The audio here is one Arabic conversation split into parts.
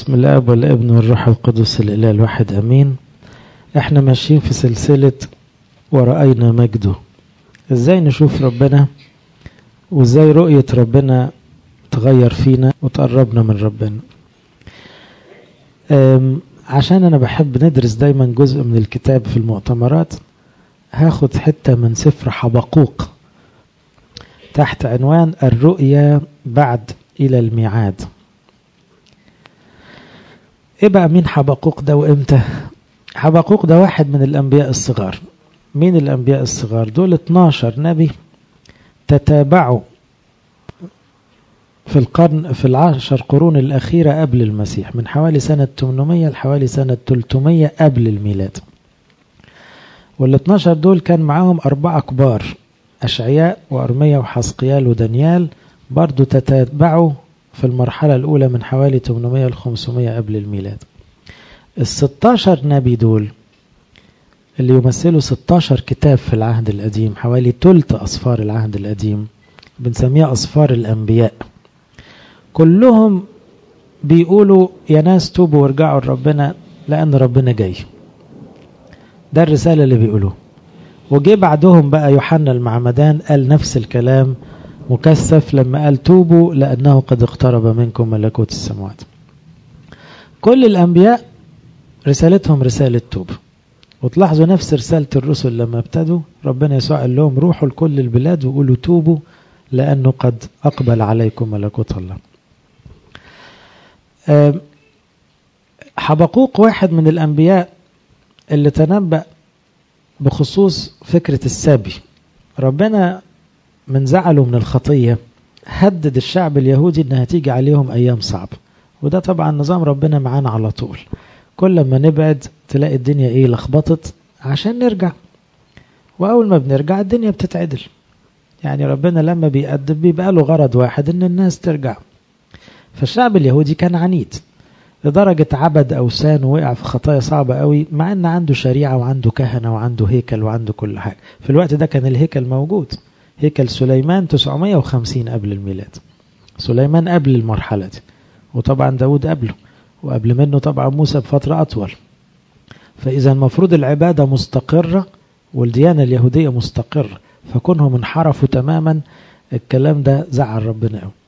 بسم الله والابن والروح القدس الإله الواحد أمين. احنا ماشيين في سلسلة ورأينا مجده، ازاي نشوف ربنا وازاي رؤية ربنا تغير فينا وتقربنا من ربنا. عشان انا بحب ندرس دايما جزء من الكتاب في المؤتمرات، هاخد حتة من سفر حبقوق تحت عنوان الرؤية بعد إلى الميعاد. ايه بقى مين حبقوق ده وامتى؟ حبقوق ده واحد من الانبياء الصغار. مين الانبياء الصغار دول؟ 12 نبي تتابعوا في العشر قرون الاخيرة قبل المسيح، من حوالي سنة 800 لحوالي سنة 300 قبل الميلاد. وال12 دول كان معاهم 4 كبار، أشعياء وأرميا وحزقيال ودانيال، برضو تتابعوا في المرحلة الأولى من حوالي 800 ل 500 قبل الميلاد. ال16 نبي دول اللي يمثلوا 16 كتاب في العهد القديم، حوالي ثلث أصفار العهد القديم، بنسميها أصفار الأنبياء. كلهم بيقولوا يا ناس توبوا وارجعوا لربنا لأن ربنا جاي. ده الرسالة اللي بيقولوه. وجي بعدهم بقى يوحنا المعمدان قال نفس الكلام مكثف لما قال توبوا لأنه قد اقترب منكم ملكوت السماوات. كل الأنبياء رسالتهم رسالة توب. وتلاحظوا نفس رسالة الرسل لما ابتدوا، ربنا يسوع قال لهم روحوا لكل البلاد وقولوا توبوا لأنه قد أقبل عليكم ملكوت الله. حبقوق واحد من الأنبياء اللي تنبأ بخصوص فكرة السبي. ربنا من زعله من الخطية هدد الشعب اليهودي انها تيجي عليهم ايام صعبة، وده طبعا نظام ربنا معانا على طول. كل ما نبعد تلاقي الدنيا لخبطت عشان نرجع، واول ما بنرجع الدنيا بتتعدل. يعني ربنا لما بيأدب بيبقى له غرض واحد، ان الناس ترجع. فالشعب اليهودي كان عنيد لدرجة عبد أوثان ووقع في خطايا صعبة قوي، مع ان عنده شريعة وعنده كهنة وعنده هيكل وعنده كل حاجة. في الوقت ده كان الهيكل موجود، هيكل سليمان 950 قبل الميلاد. سليمان قبل المرحلة دي، وطبعا داود قبله، وقبل منه طبعا موسى بفترة أطول. فإذا المفروض العبادة مستقرة والديانة اليهودية مستقرة، فكونهم انحرفوا تماما الكلام ده زعل ربنا قوي.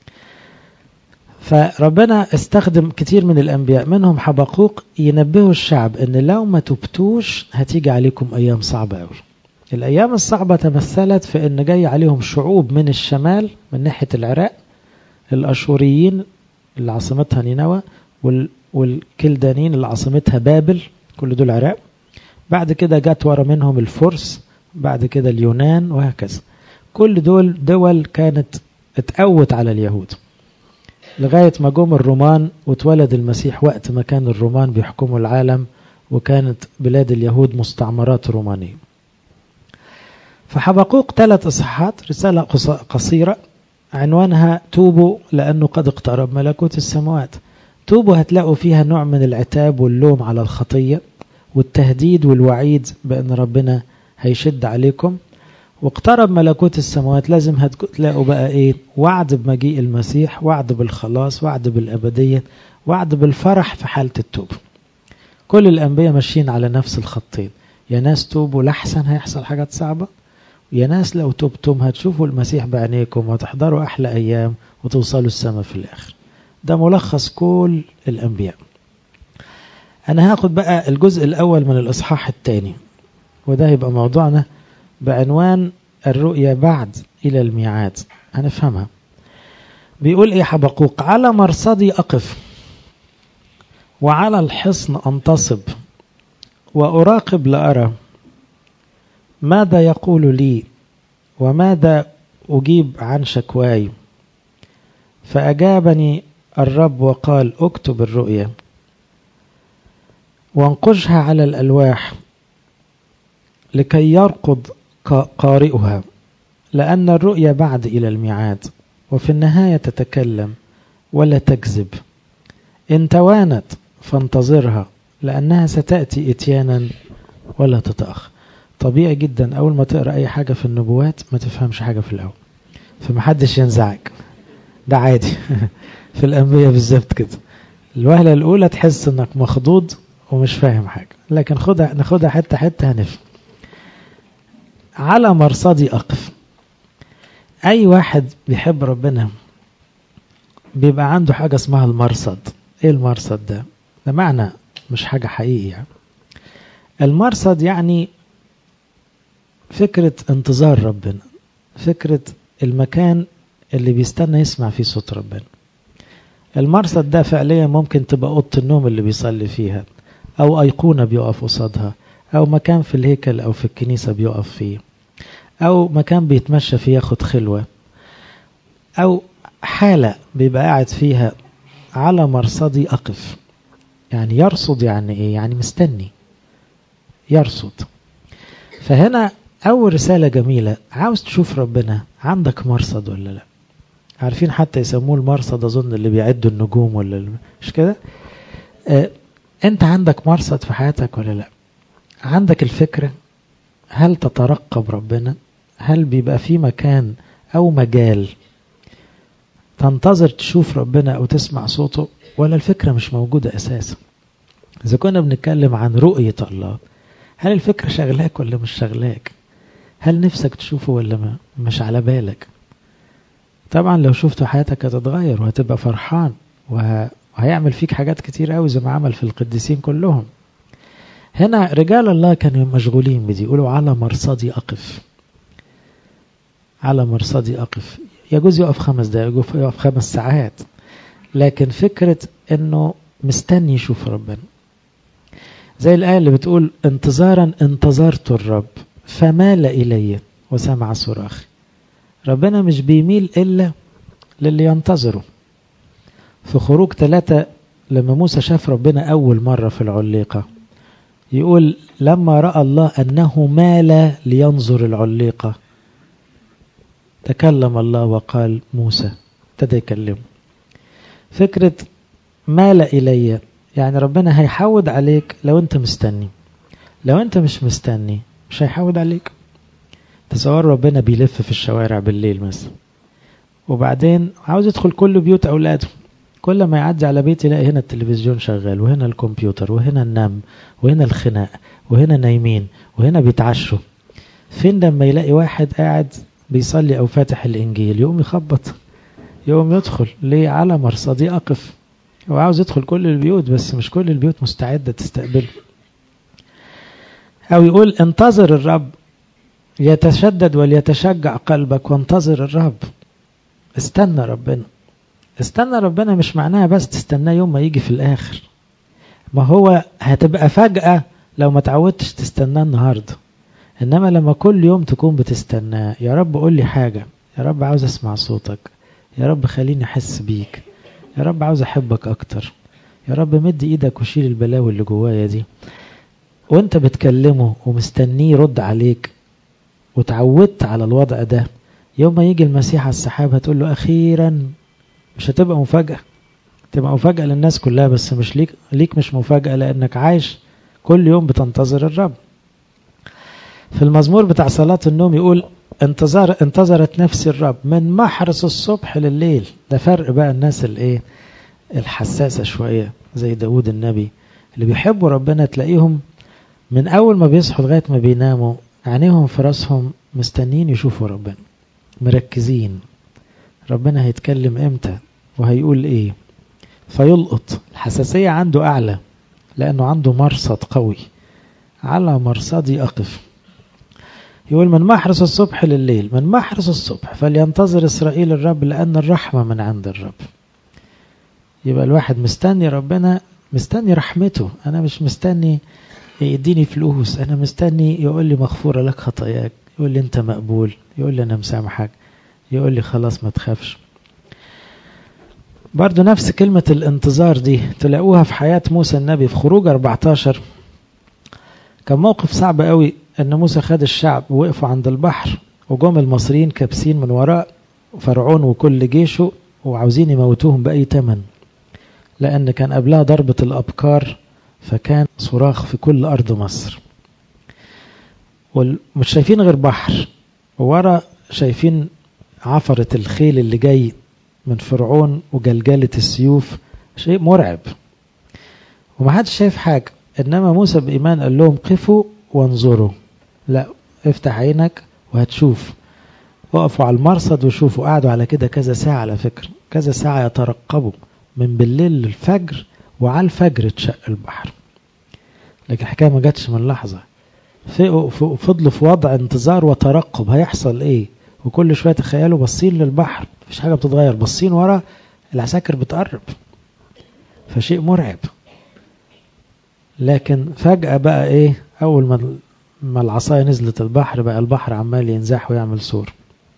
فربنا استخدم كتير من الأنبياء منهم حبقوق ينبهوا الشعب ان لو ما تبتوش هتيجي عليكم أيام صعبة قوي. الأيام الصعبة تمثلت في أن جاي عليهم شعوب من الشمال من ناحية العراق، الأشوريين اللي عاصمتها نينوى، والكلدانيين اللي عاصمتها بابل، كل دول عراق. بعد كده جات ورا منهم الفرس، بعد كده اليونان، وهكذا. كل دول كانت اتقوت على اليهود لغاية ما جم الرومان واتولد المسيح وقت ما كان الرومان بيحكموا العالم، وكانت بلاد اليهود مستعمرات رومانية. فحبقوق 3 إصحاحات، رسالة قصيرة عنوانها توبوا لأنه قد اقترب ملكوت السماوات. توبوا هتلاقوا فيها نوع من العتاب واللوم على الخطية والتهديد والوعيد بأن ربنا هيشد عليكم. واقترب ملكوت السماوات لازم هتلاقوا بقى وعد بمجيء المسيح، وعد بالخلاص، وعد بالأبدية، وعد بالفرح في حالة التوبة. كل الأنبياء ماشيين على نفس الخطين. يا ناس توبوا لحسن هيحصل حاجات صعبة، يا ناس لو تبتم هتشوفوا المسيح بعينيكم وتحضروا أحلى أيام وتوصلوا السماء في الآخر. ده ملخص كل الأنبياء. أنا هاخد بقى الجزء الأول من الإصحاح الثاني، وده يبقى موضوعنا بعنوان الرؤية بعد إلى الميعاد. هنفهمها. بيقول حبقوق؟ على مرصدي أقف وعلى الحصن أنتصب وأراقب لأرى ماذا يقول لي وماذا أجيب عن شكواي. فأجابني الرب وقال اكتب الرؤيا وانقشها على الألواح لكي يرقد قارئها، لأن الرؤيا بعد إلى الميعاد وفي النهاية تتكلم ولا تكذب. إن توانت فانتظرها لأنها ستأتي إتيانا ولا تتأخر. طبيعي جدا أول ما تقرأ أي حاجة في النبوات ما تفهمش حاجة في الأول، فمحدش ينزعج، ده عادي. في الأنبياء بالذات كده. الوهلة الأولى تحس أنك مخضوض ومش فاهم حاجة، لكن ناخدها حتة حتة هنفهم. على مرصدي أقف. أي واحد بيحب ربنا بيبقى عنده حاجة اسمها المرصد. إيه المرصد ده؟ ده معنى مش حاجة حقيقية يعني. المرصد يعني فكرة انتظار ربنا، فكرة المكان اللي بيستنى يسمع فيه صوت ربنا. المرصد ده فعليا ممكن تبقى أوضة النوم اللي بيصلي فيها، أو أيقونة بيقف قصادها، أو مكان في الهيكل أو في الكنيسة بيقف فيه، أو مكان بيتمشى فيه ياخد خلوة، أو حالة بيبقى قاعد فيها. على مرصدي أقف يعني يرصد، يعني إيه؟ يعني مستني، يرصد. فهنا أول رسالة جميلة، عاوز تشوف ربنا عندك مرصد ولا لا؟ عارفين حتى يسموه المرصد، أظن اللي بيعدوا النجوم ولا مش كده؟ أنت عندك مرصد في حياتك ولا لا؟ عندك الفكرة؟ هل تترقب ربنا؟ هل بيبقى في مكان أو مجال تنتظر تشوف ربنا أو تسمع صوته، ولا الفكرة مش موجودة أساسا؟ إذا كنا بنتكلم عن رؤية الله، هل الفكرة شغلاك ولا مش شغلاك؟ هل نفسك تشوفه ولا مش على بالك؟ طبعا لو شفته حياتك هتتغير وهتبقى فرحان، وهيعمل فيك حاجات كتير قوي زي ما عمل في القديسين كلهم. هنا رجال الله كانوا مشغولين بدي، يقولوا على مرصدي أقف. على مرصدي أقف، يجوز يقف 5 دقائق، يقف 5 ساعات، لكن فكرة انه مستني يشوف ربنا. زي الآية اللي بتقول انتظارا انتظرت الرب فمال إلي وسمع صراخي. ربنا مش بيميل إلا للي ينتظره. في خروج 3 لما موسى شاف ربنا أول مرة في العليقة، يقول لما رأى الله أنه مال لينظر العليقة تكلم الله وقال موسى، ابتدى يكلمه. فكرة مال إلي يعني ربنا هيحود عليك لو انت مستني. لو انت مش مستني مش هيحود عليك. تصور ربنا بيلف في الشوارع بالليل مثلا، وبعدين عاوز يدخل كل بيوت أولاده، كل ما يعدي على بيت يلاقي هنا التلفزيون شغال، وهنا الكمبيوتر، وهنا النم، وهنا الخناق، وهنا نايمين، وهنا بيتعشوا. فين لما يلاقي واحد قاعد بيصلي أو فاتح الإنجيل يقوم يخبط، يقوم يدخل؟ ليه؟ على مرصدي أقف. هو عاوز يدخل كل البيوت بس مش كل البيوت مستعدة تستقبله. أو يقول انتظر الرب يتشدد وليتشجع قلبك، وانتظر الرب. استنى ربنا. استنى ربنا مش معناها بس تستناه يوم ما يجي في الآخر، ما هو هتبقى فجأة لو ما تعودتش تستناه النهاردة. إنما لما كل يوم تكون بتستناه، يا رب قول لي حاجة، يا رب عاوز أسمع صوتك، يا رب خليني أحس بيك، يا رب عاوز أحبك أكتر، يا رب مد إيدك وشيل البلاوي اللي جوايا دي. وانت بتكلمه ومستنيه يرد عليك وتعودت على الوضع ده، يوم ما يجي المسيح على السحاب هتقول له أخيرا. مش هتبقى مفاجأة، تبقى مفاجأة للناس كلها بس مش ليك مش مفاجأة، لأنك عايش كل يوم بتنتظر الرب. في المزمور بتاع صلاة النوم يقول انتظرت نفسي الرب من محرس الصبح لليل. ده فرق بقى الناس الحساسة شوية زي داود النبي اللي بيحبوا ربنا، تلاقيهم من أول ما بيصحوا لغاية ما بيناموا عينيهم في راسهم مستنين يشوفوا ربنا، مركزين ربنا هيتكلم امتى وهيقول ايه، فيلقط. الحساسية عنده أعلى لأنه عنده مرصد قوي. على مرصدي أقف. يقول من محرس الصبح لليل، من محرس الصبح فلينتظر إسرائيل الرب لأن الرحمة من عند الرب. يبقى الواحد مستني ربنا، مستني رحمته. أنا مش مستني يديني فلوس، أنا مستني يقول لي مغفورة لك خطاياك، يقول لي أنت مقبول، يقول لي أنا مسامحك، يقول لي خلاص ما تخافش. برضو نفس كلمة الانتظار دي تلاقوها في حياة موسى النبي في خروج 14. كان موقف صعب قوي أن موسى خد الشعب ووقفوا عند البحر، وجم المصريين كابسين من وراء فرعون وكل جيشه وعاوزين يموتوهم بأي تمن، لأن كان قبلها ضربة الأبكار، فكان صراخ في كل أرض مصر. ومش شايفين غير بحر، وورا شايفين عفرة الخيل اللي جاي من فرعون وجلجلة السيوف، شيء مرعب. ومحدش شايف حاجة. إنما موسى بإيمان قال لهم قفوا وانظروا. لا، افتح عينك وهتشوف. وقفوا على المرصد وشوفوا. قعدوا على كده كذا ساعة، على فكرة كذا ساعة يترقبوا من بالليل للفجر، وعلى الفجر اتشق البحر. لكن الحكاية ما جاتش من لحظة. فضلوا في وضع انتظار وترقب هيحصل ايه، وكل شوية تخيلوا بصين للبحر مفيش حاجة بتتغير، بصين ورا العساكر بتقرب، فشيء مرعب. لكن فجأة بقى ايه، اول ما العصاية نزلت البحر بقى البحر عمال ينزح ويعمل سور.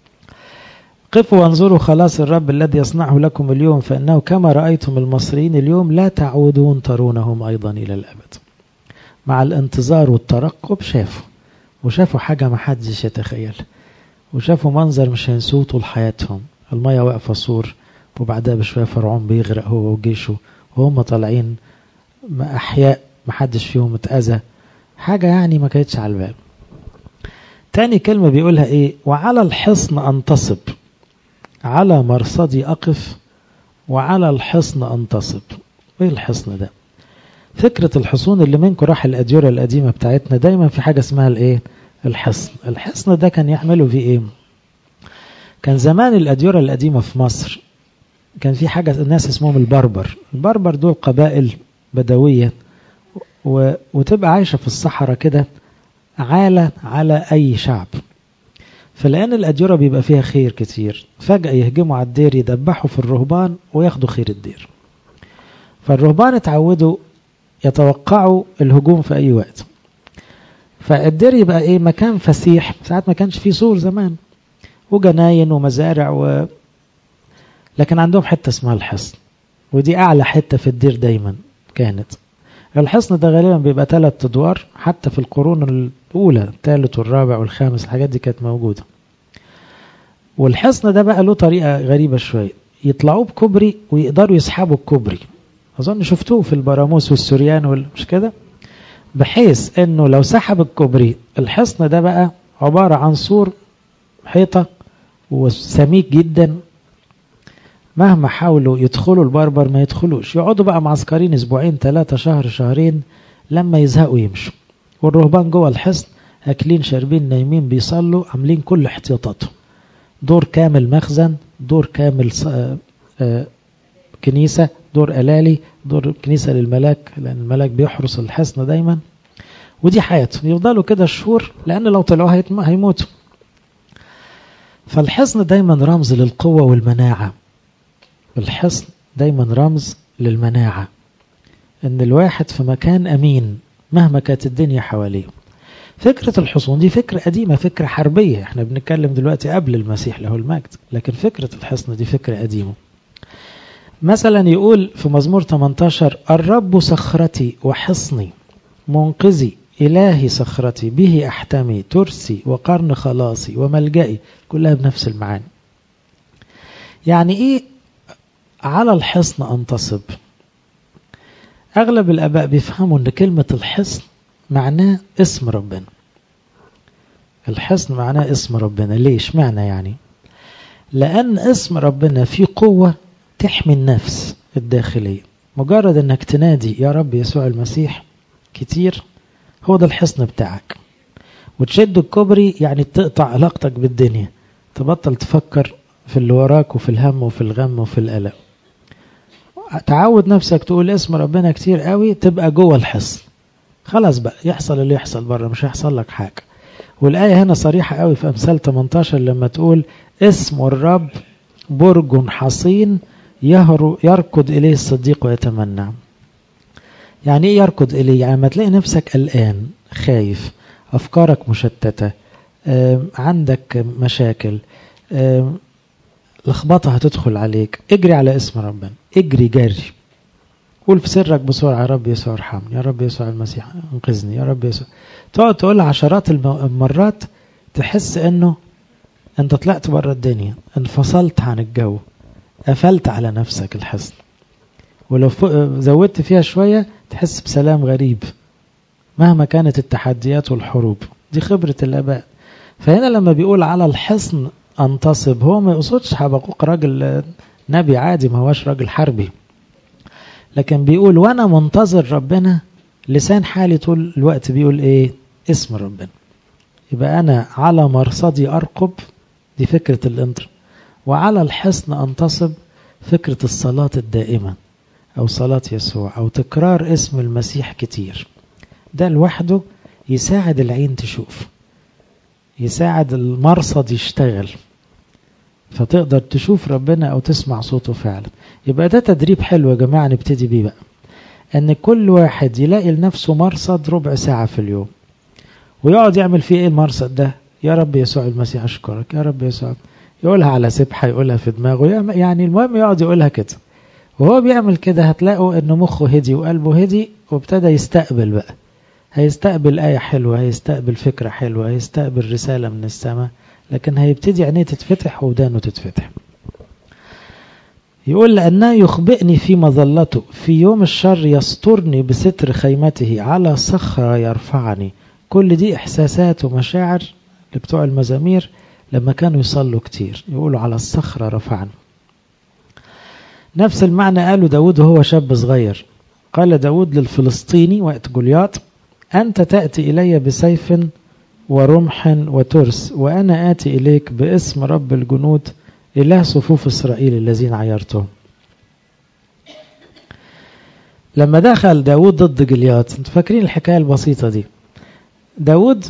قفوا وانظروا خلاص الرب الذي يصنعه لكم اليوم، فإنه كما رأيتم المصريين اليوم لا تعودون ترونهم أيضا إلى الأبد. مع الانتظار والترقب شافوا حاجة ما حدش يتخيل، وشافوا منظر مش هينسوه طول حياتهم. المية واقفة سور، وبعدها بشوية فرعون بيغرق هو وجيشه، وهم طالعين أحياء ما حدش فيهم اتأذى. حاجة يعني ما كانتش على البال. تاني كلمة بيقولها ايه؟ وعلى الحصن أنتصب، على مرصدي أقف، وعلى الحصن أنتصب. ايه الحصن ده؟ فكرة الحصون اللي منكم راح الأديرة القديمة بتاعتنا دايما في حاجة اسمها الايه؟ الحصن. الحصن ده كان يعملوا فيه ايه؟ كان زمان الأديرة القديمة في مصر كان في حاجة الناس اسمهم البربر دول قبائل بدوية، وتبقى عايشة في الصحراء كده عالة على أي شعب. فلأن الأديرة بيبقى فيها خير كتير، فجأة يهجموا على الدير، يدبحوا في الرهبان وياخدوا خير الدير. فالرهبان اتعودوا يتوقعوا الهجوم في أي وقت. فالدير يبقى ايه؟ مكان فسيح، ساعات ما كانش فيه سور زمان، وجناين ومزارع لكن عندهم حتة اسمها الحصن، ودي أعلى حتة في الدير دايما كانت. الحصن ده غالبا بيبقى 3 أدوار، حتى في القرون الأولى الثالث والرابع والخامس الحاجات دي كانت موجودة. والحصن ده بقى له طريقة غريبة شوية، يطلعوه بكوبري ويقدروا يسحبوا الكوبري. أظن شفتوه في البراموس والسوريان مش كده؟ بحيث أنه لو سحب الكوبري، الحصن ده بقى عبارة عن سور حيطة وسميك جدا، مهما حاولوا يدخلوا البربر ما يدخلوش. يقعدوا بقى معسكرين 2 3 شهر شهرين لما يزهقوا يمشوا، والرهبان جوه الحصن أكلين شاربين نايمين بيصلوا، عاملين كل احتياطاتهم. دور كامل مخزن، دور كامل كنيسة، دور ألالي، دور كنيسة للملاك، لأن الملاك بيحرس الحصن دايما. ودي حياتهم، يفضلوا كده شهور، لأن لو طلعوا هيموتوا. فالحصن دايما رمز للقوة والمناعة. الحصن دايما رمز للمناعة، ان الواحد في مكان امين مهما كانت الدنيا حواليه. فكرة الحصون دي فكرة قديمة، فكرة حربية. احنا بنتكلم دلوقتي قبل المسيح له المجد، لكن فكرة الحصن دي فكرة قديمة. مثلا يقول في مزمور 18: الرب صخرتي وحصني منقذي، إلهي صخرتي به أحتمي، ترسي وقرن خلاصي وملجئي. كلها بنفس المعاني. يعني ايه على الحصن أنتصب؟ أغلب الآباء بيفهموا أن كلمة الحصن معناه اسم ربنا. الحصن معناه اسم ربنا. ليش معنى يعني؟ لأن اسم ربنا فيه قوة تحمي النفس الداخلية. مجرد أنك تنادي يا رب يسوع المسيح كتير، هو ده الحصن بتاعك. وتشد الكوبري يعني تقطع علاقتك بالدنيا، تبطل تفكر في اللي وراك وفي الهم وفي الغم وفي القلق. تعود نفسك تقول اسم ربنا كتير قوي، تبقى جوه الحصن. خلاص بقى يحصل اللي يحصل بره، مش هيحصل لك حاجة. والآية هنا صريحة قوي في أمثال 18 لما تقول اسم الرب برج حصين يركض إليه الصديق ويتمنى. يعني ايه يركض إليه؟ يعني ما تلاقي نفسك قلقان خايف، أفكارك مشتتة، عندك مشاكل، لخبطة هتدخل عليك، اجري على اسم ربنا، اجري جري، قول في سرك بسرعة يا رب يسوع ارحمني، يا رب يسوع المسيح انقذني، يا رب يسوع. تقعد تقول عشرات المرات، تحس انه انت طلعت بره الدنيا، انفصلت عن الجو، قفلت على نفسك الحصن. ولو زودت فيها شوية تحس بسلام غريب مهما كانت التحديات والحروب. دي خبرة الآباء. فهنا لما بيقول على الحصن أنتصب، هو ما يقصدش حبقوق راجل نبي عادي، ما هوش راجل حربي، لكن بيقول وانا منتظر ربنا لسان حالي طول الوقت بيقول ايه؟ اسم ربنا. يبقى انا على مرصدي ارقب، دي فكرة الانتر، وعلى الحصن انتصب، فكرة الصلاة الدائمة او صلاة يسوع او تكرار اسم المسيح كتير. ده لوحده يساعد العين تشوف، يساعد المرصد يشتغل، فتقدر تشوف ربنا او تسمع صوته فعلا. يبقى ده تدريب حلو يا جماعة نبتدي بيه بقى، ان كل واحد يلاقي لنفسه مرصد ربع ساعة في اليوم، ويقعد يعمل فيه ايه المرصد ده؟ يا رب يسوع المسيح اشكرك، يا رب يسوع، يقولها على سبحة، يقولها في دماغه، يعني المهم يقعد يقولها كده. وهو بيعمل كده هتلاقوا انه مخه هدي وقلبه هدي، وابتدى يستقبل بقى، هيستقبل آية حلوة، هيستقبل فكرة حلوة، هيستقبل رسالة من السماء، لكن هيبتدي عينيه تتفتح ودانه تتفتح. يقول لأنه يخبئني في مظلته، في يوم الشر يسترني بستر خيمته، على صخرة يرفعني. كل دي إحساسات ومشاعر لبتوع المزامير لما كانوا يصلوا كتير، يقولوا على الصخرة رفعني. نفس المعنى قاله داود وهو شاب صغير. قال داود للفلسطيني وقت جولياط: أنت تأتي إلي بسيف ورمح وترس، وأنا آتي إليك باسم رب الجنود إله صفوف إسرائيل الذين عيرتهم. لما دخل داود ضد جولياط، انتوا فاكرين الحكاية البسيطة دي؟ داود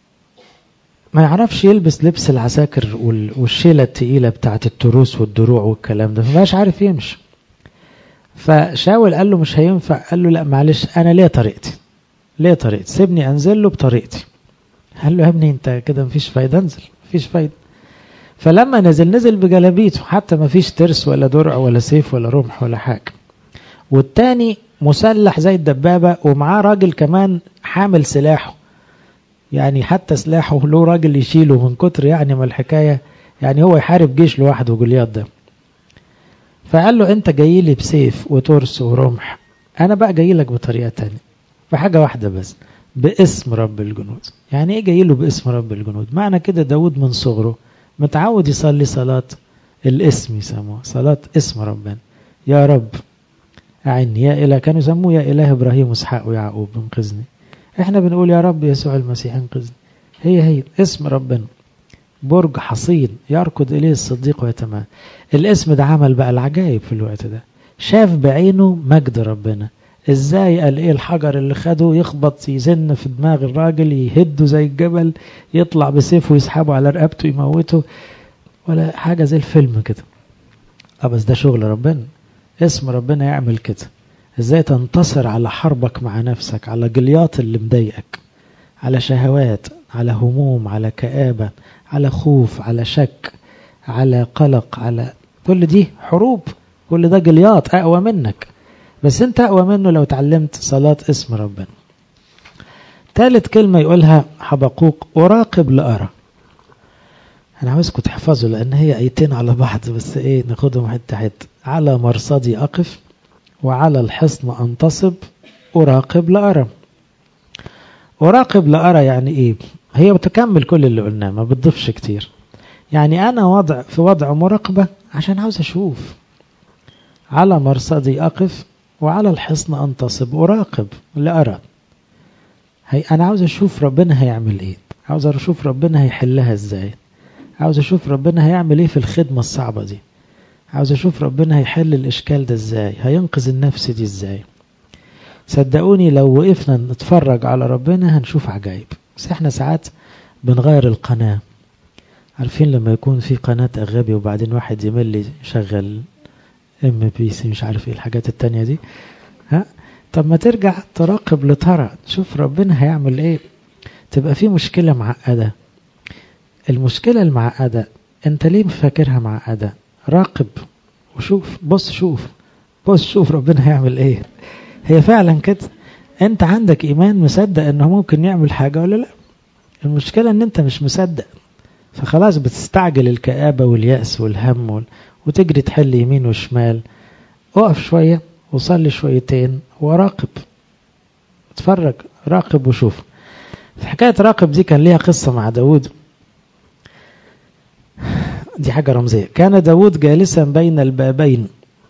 ما يعرفش يلبس لبس العساكر والشيلة التقيلة بتاعت التروس والدروع والكلام ده، فماش عارف يمشي. فشاول قال له مش هينفع، قال له لا معلش أنا ليه طريقتي، سيبني أنزل له بطريقتي. قال له يا ابني انت كده مفيش فايدة، انزل مفيش فايدة. فلما نزل بجلابيته، حتى مفيش ترس ولا درع ولا سيف ولا رمح ولا حاجة. والتاني مسلح زي الدبابة، ومعاه راجل كمان حامل سلاحه، يعني حتى سلاحه له راجل يشيله من كتر يعني ما الحكاية، يعني هو يحارب جيش لوحده جولياط ده. فقال له انت جاي لي بسيف وترس ورمح، انا بقى جاي لك بطريقة تانية، بحاجة واحدة بس، باسم رب الجنود. يعني ايه جاي له باسم رب الجنود؟ معنى كده داود من صغره متعود يصلي صلاة الاسم، يسموها صلاة اسم ربنا. يا رب أعني، يا إله، كانوا يسموه يا إله إبراهيم وإسحاق ويعقوب انقذني. احنا بنقول يا رب يسوع المسيح انقذني. هي اسم ربنا برج حصين يركض إليه الصديق ويتمنى. الاسم ده عمل بقى العجائب في الوقت ده، شاف بعينه مجد ربنا. ازاي؟ قال ايه؟ الحجر اللي خده يخبط يزن في دماغ الراجل، يهده زي الجبل، يطلع بسيفه يسحبه على رقبته يموته، ولا حاجة زي الفيلم كده. بس ده شغل ربنا، اسم ربنا يعمل كده. ازاي تنتصر على حربك مع نفسك، على جليات اللي مضايقك، على شهوات، على هموم، على كآبة، على خوف، على شك، على قلق، على كل دي حروب، كل ده جليات أقوى منك، بس انت أقوى منه لو تعلمت صلاة اسم ربنا. ثالث كلمة يقولها حبقوق: أراقب لأرى. أنا عاوزكم تحفظوا لأن هي آيتين على بعض، بس إيه ناخدهم حتة حتة. على مرصدي أقف، وعلى الحصن أنتصب، أراقب لأرى. أراقب لأرى يعني إيه؟ هي بتكمل كل اللي قلناه، ما بتضيفش كتير. يعني أنا في وضع مراقبة عشان عاوز أشوف. على مرصدي أقف، وعلى الحصن أنتصب، أراقب لأرى. أنا عاوز أشوف ربنا هيعمل إيه، عاوز أشوف ربنا هيحلها إزاي، عاوز أشوف ربنا هيعمل إيه في الخدمة الصعبة دي، عاوز أشوف ربنا هيحل الإشكال ده إزاي، هينقذ النفس دي إزاي. صدقوني لو وقفنا نتفرج على ربنا هنشوف عجائب. بس احنا ساعات بنغير القناة. عارفين لما يكون في قناة أغابي وبعدين واحد يمل يشغل MBC مش عارف ايه الحاجات التانية دي، طب ما ترجع تراقب لترى تشوف ربنا هيعمل ايه. تبقى في مشكلة معقدة، المشكلة المعقدة انت ليه مفاكرها معقدة؟ راقب وشوف، بص شوف ربنا هيعمل ايه. هي فعلا كده، انت عندك ايمان مصدق انه ممكن يعمل حاجة ولا لا؟ المشكلة ان انت مش مصدق، فخلاص بتستعجل الكآبة واليأس والهم وتجري تحل يمين وشمال. اقف شوية وصلي شويتين وراقب، اتفرج، راقب وشوف. في حكاية راقب دي كان ليها قصة مع داود، دي حاجة رمزية. كان داود جالسا بين البابين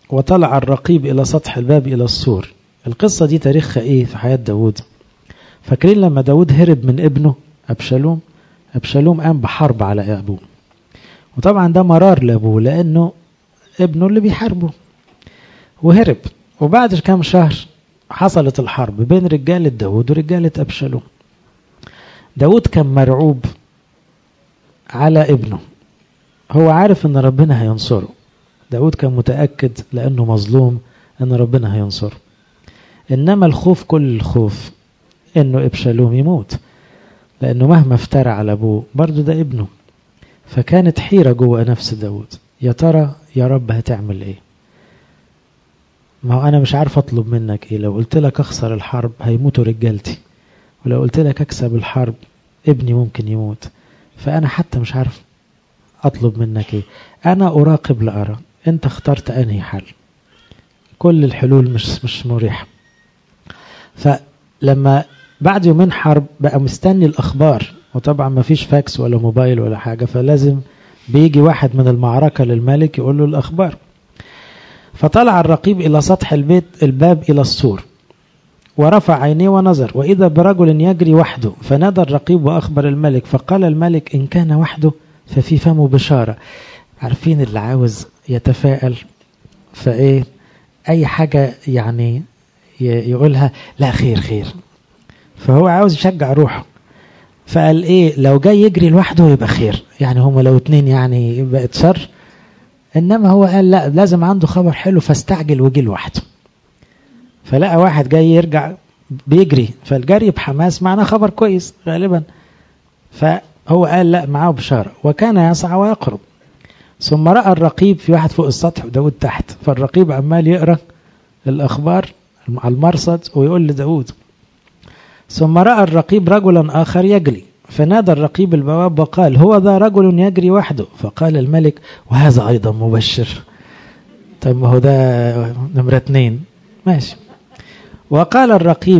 وطلع الرقيب إلى سطح الباب إلى السور. القصة دي تاريخها إيه في حياة داود؟ فاكرين لما داود هرب من ابنه أبشالوم؟ أبشالوم قام بحرب على أبوه، وطبعا ده مرار لأبوه لأنه ابنه اللي بيحاربه، وهرب. وبعد كام شهر حصلت الحرب بين رجالة داود ورجالة أبشالوم. داود كان مرعوب على ابنه، هو عارف ان ربنا هينصره. داود كان متأكد لأنه مظلوم ان ربنا هينصره، إنما الخوف كل الخوف انه أبشالوم يموت، لأنه مهما افترى على أبوه برضو ده ابنه. فكانت حيرة جوه نفس داود، يا ترى يا رب هتعمل ايه؟ ما هو أنا مش عارف أطلب منك ايه. لو قلت لك أخسر الحرب هيموتوا رجالتي، ولو قلت لك أكسب الحرب ابني ممكن يموت. فأنا حتى مش عارف أطلب منك ايه. أنا أراقب لأرى، أنت اخترت أنهي حل؟ كل الحلول مش مريحة. فلما بعد يومين حرب بقى مستني الأخبار، وطبعا ما فيش فاكس ولا موبايل ولا حاجة، فلازم بيجي واحد من المعركة للملك يقول له الأخبار. فطلع الرقيب إلى سطح الباب إلى السور، ورفع عينيه ونظر، وإذا برجل يجري وحده، فنادى الرقيب وأخبر الملك. فقال الملك إن كان وحده ففي فمه بشارة. عارفين اللي عاوز يتفائل فإيه أي حاجة يعني يقولها لا خير خير، فهو عاوز يشجع روحه. فقال إيه لو جاي يجري لوحده يبقى خير، يعني هم لو اتنين يعني يبقى شر، إنما هو قال لا لازم عنده خبر حلو، فاستعجل وجي لوحده. فلقى واحد جاي يرجع بيجري، فالجري بحماس معناه خبر كويس غالبا، فهو قال لا معاه بشارة، وكان يسعى ويقرب. ثم رأى الرقيب في واحد فوق السطح وداود تحت، فالرقيب عمال يقرأ الأخبار على المرصد ويقول لداود. ثم رأى الرقيب رجلا آخر يجري، فنادى الرقيب البواب وقال هو ذا رجل يجري وحده. فقال الملك وهذا أيضا مبشر. طيب ما هو ده نمرة 2 ماشي. وقال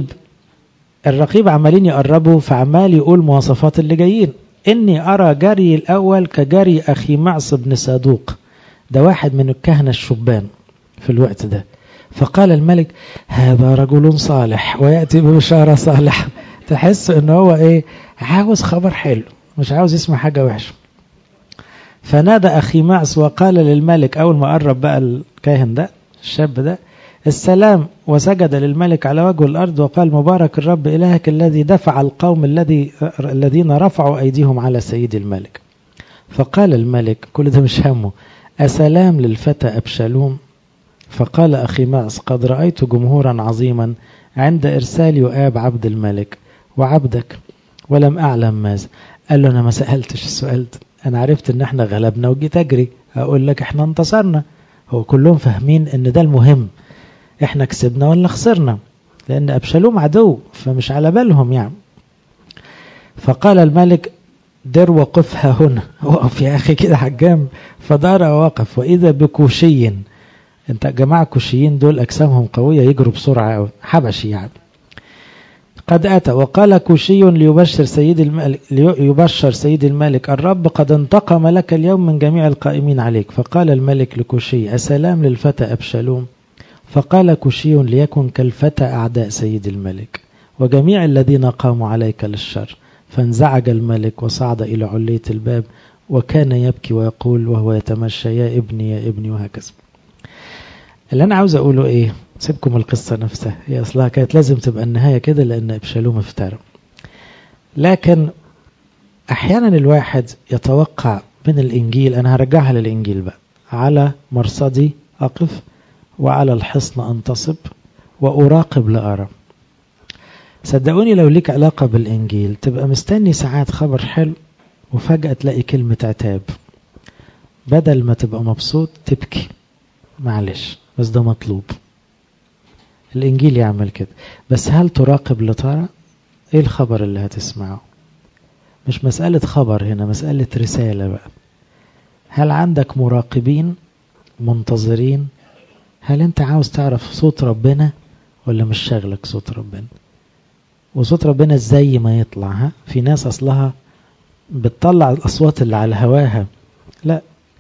الرقيب عمالين يقربوا، فعمال يقول مواصفات اللي جايين. إني أرى جري الأول كجري أخي معص بن صادوق، ده واحد من الكهنة الشبان في الوقت ده. فقال الملك هذا رجل صالح ويأتي ببشارة صالح. تحس إنه هو إيه عاوز خبر حلو، مش عاوز يسمع حاجة وحشة. فنادى أخي معص وقال للملك، أول ما قرب بقى الكاهن ده الشاب ده السلام، وسجد للملك على وجه الأرض وقال مبارك الرب إلهك الذي دفع القوم الذين رفعوا أيديهم على سيد الملك. فقال الملك كل ده مش همه أسلام للفتى أبشالوم؟ فقال أخي معص قد رأيت جمهورا عظيما عند إرسال يؤاب عبد الملك وعبدك ولم أعلم ماذا. قال له أنا ما سألتش السؤال ده، أنا عرفت إن احنا غلبنا وجيت أجري أقول لك احنا انتصرنا. هو كلهم فاهمين إن ده المهم، احنا كسبنا ولا خسرنا، لأن أبشالوم عدو فمش على بالهم يعني. فقال الملك در وقفها هنا، وقف يا أخي كده حجام. فدار ووقف، وإذا بكوشي، انت جماعة كوشيين دول أجسامهم قوية يجروا بسرعة حبشي يعني. قد أتى وقال كوشي ليبشر سيد الملك الرب قد انتقم لك اليوم من جميع القائمين عليك. فقال الملك لكوشي أسلام للفتى أبشالوم؟ فقال كوشي ليكن كالفتى أعداء سيد الملك وجميع الذين قاموا عليك للشر. فانزعج الملك وصعد إلى علية الباب وكان يبكي ويقول وهو يتمشى يا ابني يا ابني، وهكذا. اللي أنا عاوز أقوله إيه، سيبكم القصة نفسها، هي أصلها كانت لازم تبقى النهاية كده لأن أبشالوم افترى. لكن أحيانا الواحد يتوقع من الإنجيل، أنا هرجعها للإنجيل بقى، على مرصدي أقف وعلى الحصن أنتصب وأراقب لأرى. صدقوني لو ليك علاقة بالإنجيل تبقى مستني ساعات خبر حلو وفجأة تلاقي كلمة عتاب، بدل ما تبقى مبسوط تبكي. معلش بس ده مطلوب، الإنجيل يعمل كده. بس هل تراقب لترى إيه الخبر اللي هتسمعه؟ مش مسألة خبر هنا، مسألة رسالة بقى. هل عندك مراقبين منتظرين؟ هل أنت عاوز تعرف صوت ربنا ولا مش شغلك صوت ربنا؟ وصوت ربنا زي ما يطلع، ها في ناس أصلها بتطلع الأصوات اللي على هواها، لا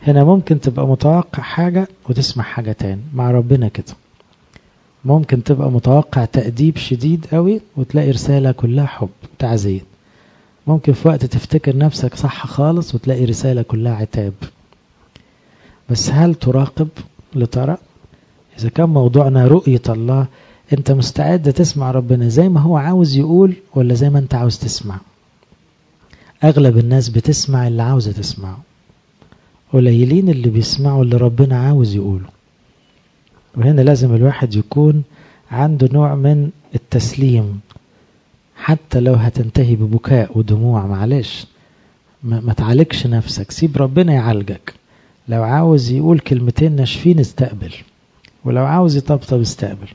هنا ممكن تبقى متوقع حاجة وتسمع حاجة تاني مع ربنا كده. ممكن تبقى متوقع تأديب شديد قوي وتلاقي رسالة كلها حب تعزية. ممكن في وقت تفتكر نفسك صح خالص وتلاقي رسالة كلها عتاب. بس هل تراقب لترى؟ إذا كان موضوعنا رؤية الله، أنت مستعد تسمع ربنا زي ما هو عاوز يقول ولا زي ما أنت عاوز تسمع؟ أغلب الناس بتسمع اللي عاوزة تسمعه، قليلين اللي بيسمعوا اللي ربنا عاوز يقوله. وهنا لازم الواحد يكون عنده نوع من التسليم، حتى لو هتنتهي ببكاء ودموع معلش، ما تعالجش نفسك، سيب ربنا يعالجك. لو عاوز يقول كلمتين ناشفين استقبل، ولو عاوز يطبطب استقبل.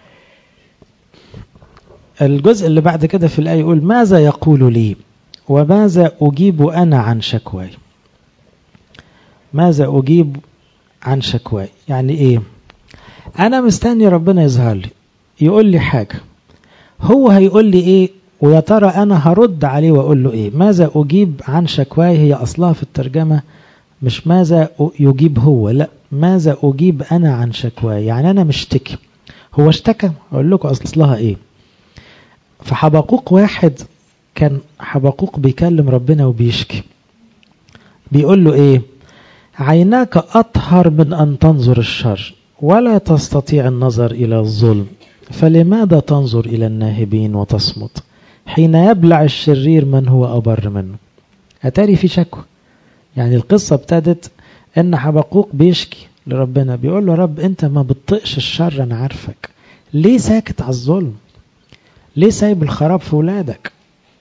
الجزء اللي بعد كده في الآية يقول ماذا يقول لي وماذا أجيب أنا عن شكواي. ماذا أجيب عن شكواي يعني إيه؟ أنا مستني ربنا يظهر لي يقول لي حاجة، هو هيقول لي إيه ويا ترى أنا هرد عليه وأقول له إيه. ماذا أجيب عن شكواي هي أصلها في الترجمة مش ماذا يجيب هو، لا، ماذا أجيب أنا عن شكواي. يعني أنا مشتكي، هو اشتكى، أقول لكم أصلها إيه. فحبقوق 1 كان حبقوق بيكلم ربنا وبيشكي، بيقول له إيه؟ عيناك أطهر من أن تنظر الشر ولا تستطيع النظر إلى الظلم، فلماذا تنظر إلى الناهبين وتصمت حين يبلع الشرير من هو أبر منه. أتاري في شكوى. يعني القصة ابتدت ان حبقوق بيشكي لربنا، بيقول له رب انت ما بتطقش الشر، انا عارفك، ليه ساكت على الظلم؟ ليه سايب الخراب في ولادك؟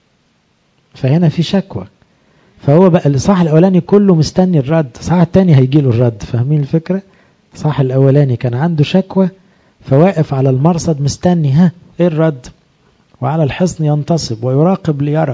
فهنا في شكوى. فهو بقى الإصحاح الأولاني كله مستني الرد، الإصحاح الثاني هيجيله الرد. فاهمين الفكرة؟ الإصحاح الأولاني كان عنده شكوى فواقف على المرصد مستني ها ايه الرد، وعلى الحصن ينتصب ويراقب ليرى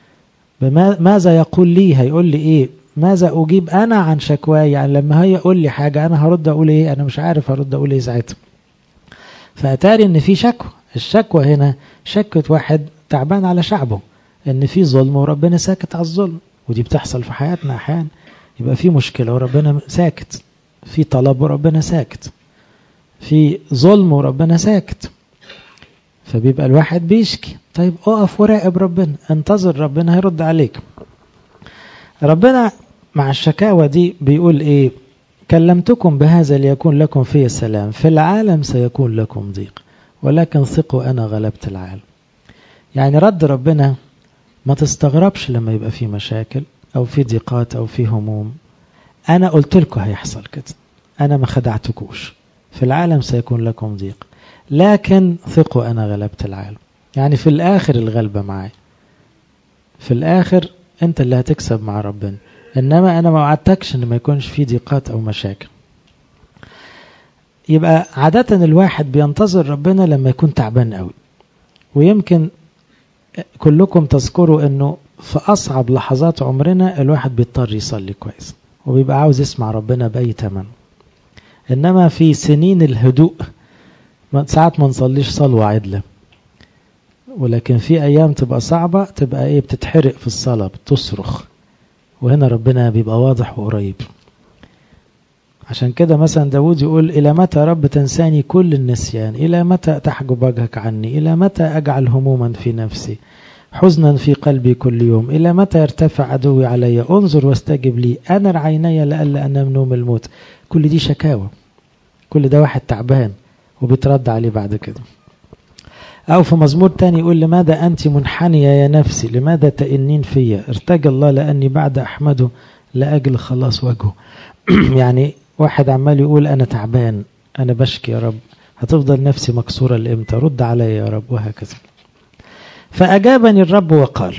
ماذا يقول لي، هيقول لي ايه. ماذا أجيب أنا عن شكواي، يعني لما هي يقول لي حاجة أنا هرد أقول إيه؟ أنا مش عارف هرد أقول إيه ساعتها. فأتاري إن في شكوى. الشكوى هنا شكوى واحد تعبان على شعبه إن في ظلم وربنا ساكت على الظلم، ودي بتحصل في حياتنا أحيانا. يبقى في مشكلة وربنا ساكت، في طلب وربنا ساكت، في ظلم وربنا ساكت، فبيبقى الواحد بيشكي. طيب اقف وراقب ربنا، انتظر ربنا هيرد عليك. ربنا مع الشكاوى دي بيقول ايه؟ كلمتكم بهذا ليكون لكم فيه السلام، في العالم سيكون لكم ضيق ولكن ثقوا أنا غلبت العالم. يعني رد ربنا ما تستغربش لما يبقى في مشاكل أو في ضيقات أو في هموم. أنا قلت لكم هيحصل كده، أنا ما خدعتكوش، في العالم سيكون لكم ضيق لكن ثقوا أنا غلبت العالم. يعني في الآخر الغلبة معي، في الآخر أنت اللي هتكسب مع ربنا، إنما أنا ما وعدتكش إن ما يكونش في ضيقات أو مشاكل. يبقى عادة الواحد بينتظر ربنا لما يكون تعبان قوي. ويمكن كلكم تذكروا إنه في أصعب لحظات عمرنا الواحد بيضطر يصلي كويس وبيبقى عاوز يسمع ربنا بأي تمن. إنما في سنين الهدوء ساعات ما نصليش صلوة عدلة، ولكن في أيام تبقى صعبة تبقى إيه؟ بتتحرق في الصلاة، بتصرخ، وهنا ربنا بيبقى واضح وقريب. عشان كده مثلا داود يقول إلى متى رب تنساني كل النسيان، إلى متى تحجب وجهك عني، إلى متى أجعل هموما في نفسي، حزنا في قلبي كل يوم، إلى متى يرتفع عدوي علي، انظر واستجب لي، أنر عيني لألا أنام نوم الموت. كل دي شكاوى، كل ده واحد تعبان وبيترد عليه بعد كده. أو في مزمور تاني يقول لماذا أنت منحنية يا نفسي، لماذا تئنين فيا، ارتجى الله لأني بعد أحمده لأجل خلاص وجهه. يعني واحد عمال يقول أنا تعبان، أنا بشكي يا رب، هتفضل نفسي مكسورة لإمتى، رد علي يا رب، وهكذا. فأجابني الرب وقال.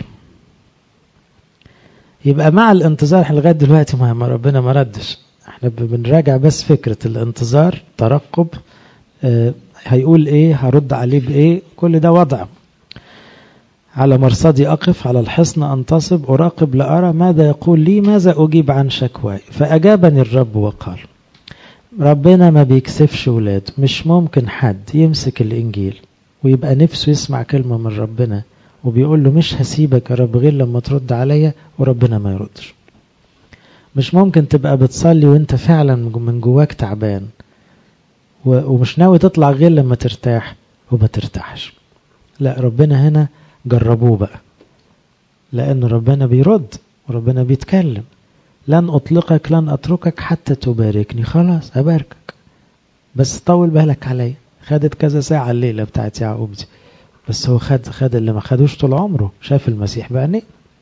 يبقى مع الانتظار احنا لغاية دلوقتي ما ربنا ما ردش، احنا بنراجع بس فكرة الانتظار، ترقب، هيقول ايه، هرد عليه بايه، كل ده وضع. على مرصدي أقف، على الحصن أنتصب، أراقب لأرى ماذا يقول لي، ماذا أجيب عن شكواي. فأجابني الرب وقال. ربنا ما بيكسفش ولاده، مش ممكن حد يمسك الإنجيل ويبقى نفسه يسمع كلمة من ربنا وبيقول له مش هسيبك يا رب غير لما ترد عليا وربنا ما يردش. مش ممكن تبقى بتصلي وانت فعلا من جواك تعبان ومش ناوي تطلع غير لما ترتاح وما ترتاحش. لا، ربنا هنا جربوه بقى، لأن ربنا بيرد وربنا بيتكلم. لن أطلقك لن أتركك حتى تباركني. خلاص أباركك، بس طول بالك علي. خدت كذا ساعة الليلة بتاعت يعقوب دي، بس هو خد اللي ما خدوش طول عمره، شاف المسيح بعينيه.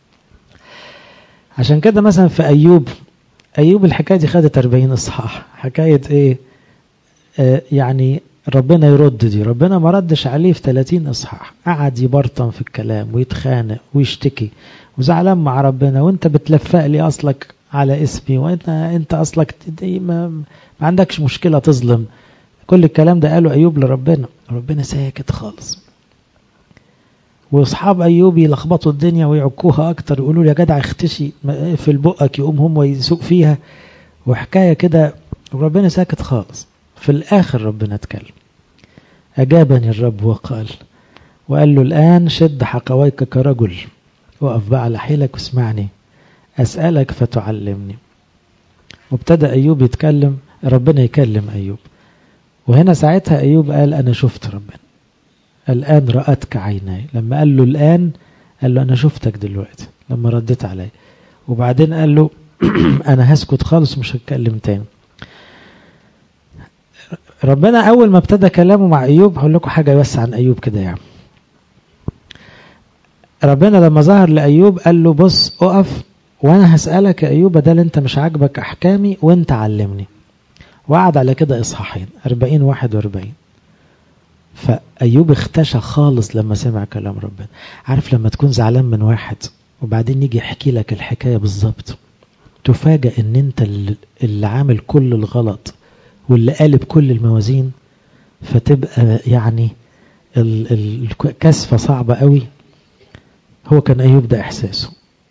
عشان كده مثلا في أيوب الحكاية دي خدت 40 إصحاح. حكاية إيه؟ يعني ربنا يرد دي، ربنا ما ردش عليه في 30 إصحاح. قعد يبرطن في الكلام ويتخانق ويشتكي وزعلان مع ربنا، وانت بتلفق لي أصلك على اسمي، وانت أصلك ما عندكش مشكلة تظلم. كل الكلام ده قاله أيوب لربنا، ربنا ساكت خالص. واصحاب أيوب يلخبطوا الدنيا ويعكوها أكتر، يقولوا يا جدع اختشي في البقك، يقوم هم يسوق فيها وحكاية كده، وربنا ساكت خالص. في الآخر ربنا اتكلم، أجابني الرب وقال له الآن شد حقويك كرجل، وقف بقى على حيلك واسمعني، أسألك فتعلمني. وابتدأ أيوب يتكلم، ربنا يكلم أيوب. وهنا ساعتها أيوب قال أنا شفت ربنا، الآن رأتك عيناي. لما قال له الآن، قال له أنا شفتك دلوقتي لما رديت علي. وبعدين قال له أنا هسكت خالص مش هتكلم تاني. ربنا أول ما ابتدى كلامه مع أيوب، هقول لكم حاجة بس عن أيوب كده يعني. ربنا لما ظهر لأيوب قال له بص أقف وأنا هسألك يا أيوب، بدل أنت مش عاجبك أحكامي وأنت علمني. وقعد على كده إصحاحين 40 41. فأيوب اختشى خالص لما سمع كلام ربنا. عارف لما تكون زعلان من واحد وبعدين يجي يحكي لك الحكاية بالظبط، تفاجأ ان انت اللي عامل كل الغلط واللي قالب كل الموازين، فتبقى يعني الكسفة صعبة قوي. هو كان أيوب ده إحساسه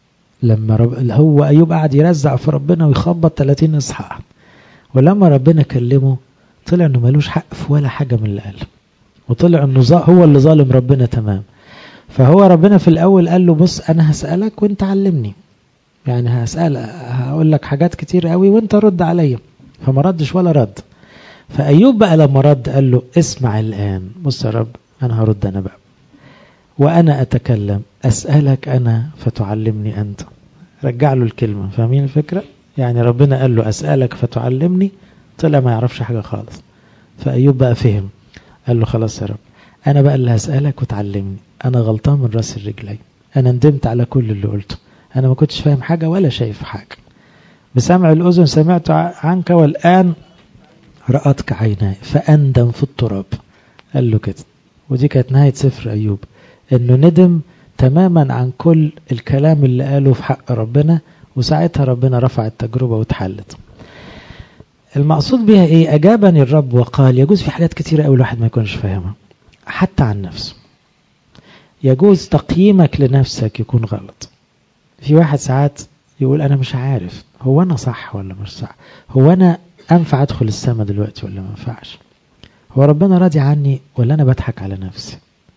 لما هو أيوب قاعد يرزع في ربنا ويخبط 30 إصحاح، ولما ربنا كلمه طلع انه ملوش حق في ولا حاجة من اللي قاله، وطلع انه هو اللي ظالم ربنا تمام. فهو ربنا في الأول قال له بص أنا هسألك وانت علمني، يعني هقول لك حاجات كتير قوي وانت رد عليا. فما ردش ولا رد. فأيوب بقى لما رد قال له اسمع الآن، بص يا رب أنا هرد أنا بقى، وأنا أتكلم أسألك أنا فتعلمني أنت. رجع له الكلمة. فاهمين الفكرة؟ يعني ربنا قال له أسألك فتعلمني، طلع ما يعرفش حاجة خالص. فأيوب بقى فهم، قال له خلاص يا رب أنا بقى اللي هسألك وتعلمني، أنا غلطان من راس الرجلين، أنا ندمت على كل اللي قلته، أنا ما كنتش فاهم حاجة ولا شايف حاجة، بسمع الأذن سمعت عنك والآن رأتك عيناي فأندم في التراب. قال له كده. ودي كانت نهاية سفر أيوب، إنه ندم تماما عن كل الكلام اللي قاله في حق ربنا، وساعتها ربنا رفع التجربة واتحلت. المقصود بها إيه؟ أجابني الرب وقال. يجوز في حاجات كتيرة أوي الواحد ما يكونش فاهمها حتى عن نفسه. يجوز تقييمك لنفسك يكون غلط. في واحد ساعات يقول أنا مش عارف هو أنا صح ولا مش صح، هو أنا أنفع أدخل السماء دلوقتي ولا ما أنفعش، هو ربنا راضي عني ولا أنا بضحك على نفسي.